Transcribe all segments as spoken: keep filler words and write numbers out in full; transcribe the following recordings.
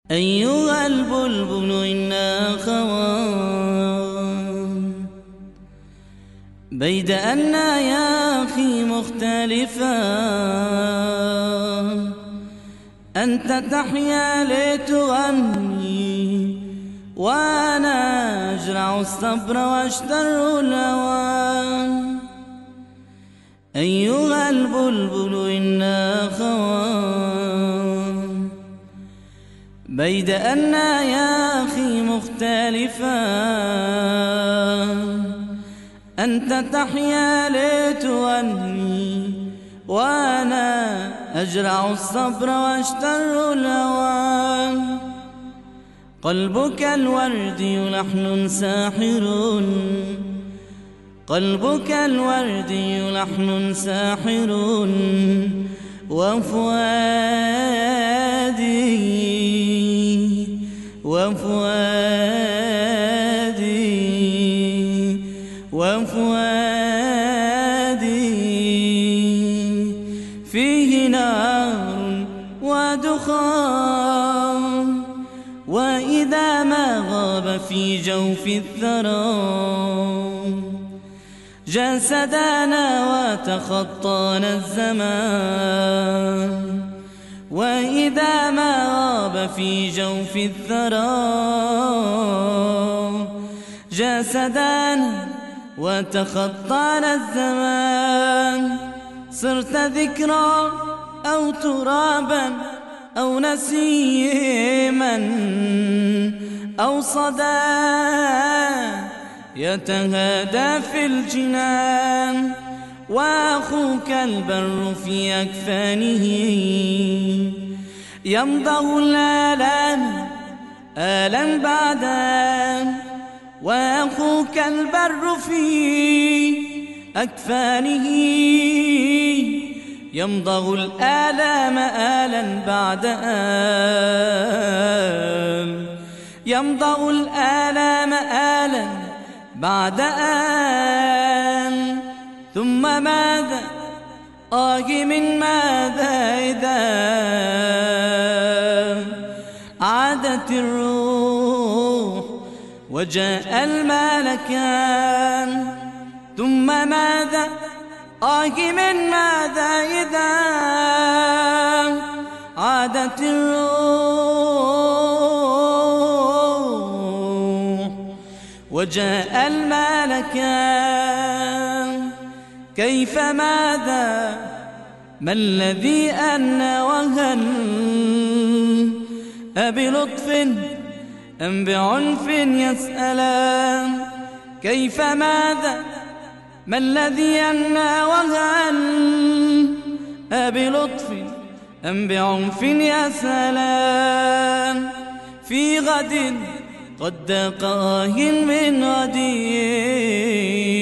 أيها البلبل إنا خوان بيد أننا يا أخي مختلفا، أنت تحيا لتغني وأنا أجرع الصبر واشتر الهوى. أيها البلبل إنا خوان بيد أننا يا أخي مختلفا، أنت تحيا لتغني وأنا أجرع الصبر واشتر الهوى. قلبك الوردي لحن ساحر، قلبك الوردي لحن ساحر، وفؤادي وفؤادي وفؤادي فيه نار ودخان، وإذا ما غاب في جوف الثرى جسدنا وتخطانا الزمان. وإذا ما غاب في جوف الثرى جسدنا وتخطانا الزمان. صرت ذكرى أو ترابا أو نسيما أو صدى يتهادى في الجنان، وأخوك البر في أكفانه يمضغ الآلام آلا بعد آن. وأخوك البر في أكفانه يمضغ الآلام آلا بعد آن، يمضغ الآلام آلا بعد آن. ثم ماذا آه من ماذا إذا عادت الروح وجاء الملكان. ثم ماذا آه من ماذا إذا عادت الروح وجاء الملكان. كيف ماذا ما الذي أن وهن أبلطف أم بعنف يسألان. كيف ماذا ما الذي أن وهن أبلطف أم بعنف يسألان. في غد قد ضاق آه من غدي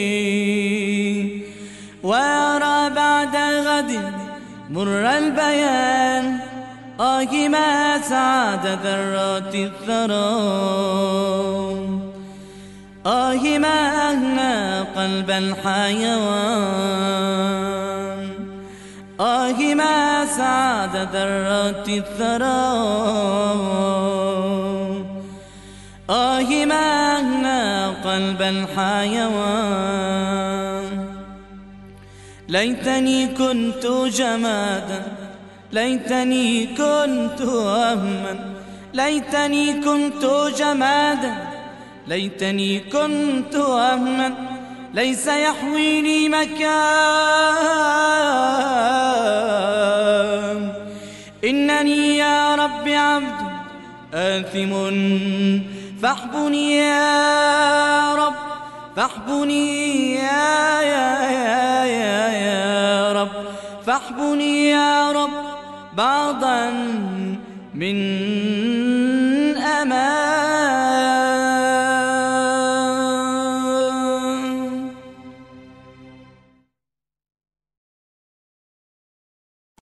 وأرى بعد غد مر البيان. آه ما سعاد ذرات الثرى، آه ما أهنى قلب الحيوان. آه ما سعاد ذرات الثرى، آه ما أهنى قلب الحيوان. ليتني كنت جمادا، ليتني كنت وهما، ليتني كنت جمادا، ليتني كنت وهما. ليس يحويني مكان، إنني يا رب عبد آثم فاحبني يا رب، فاحبني يا يا يا يا يا رب، فاحبني يا رب بعضا من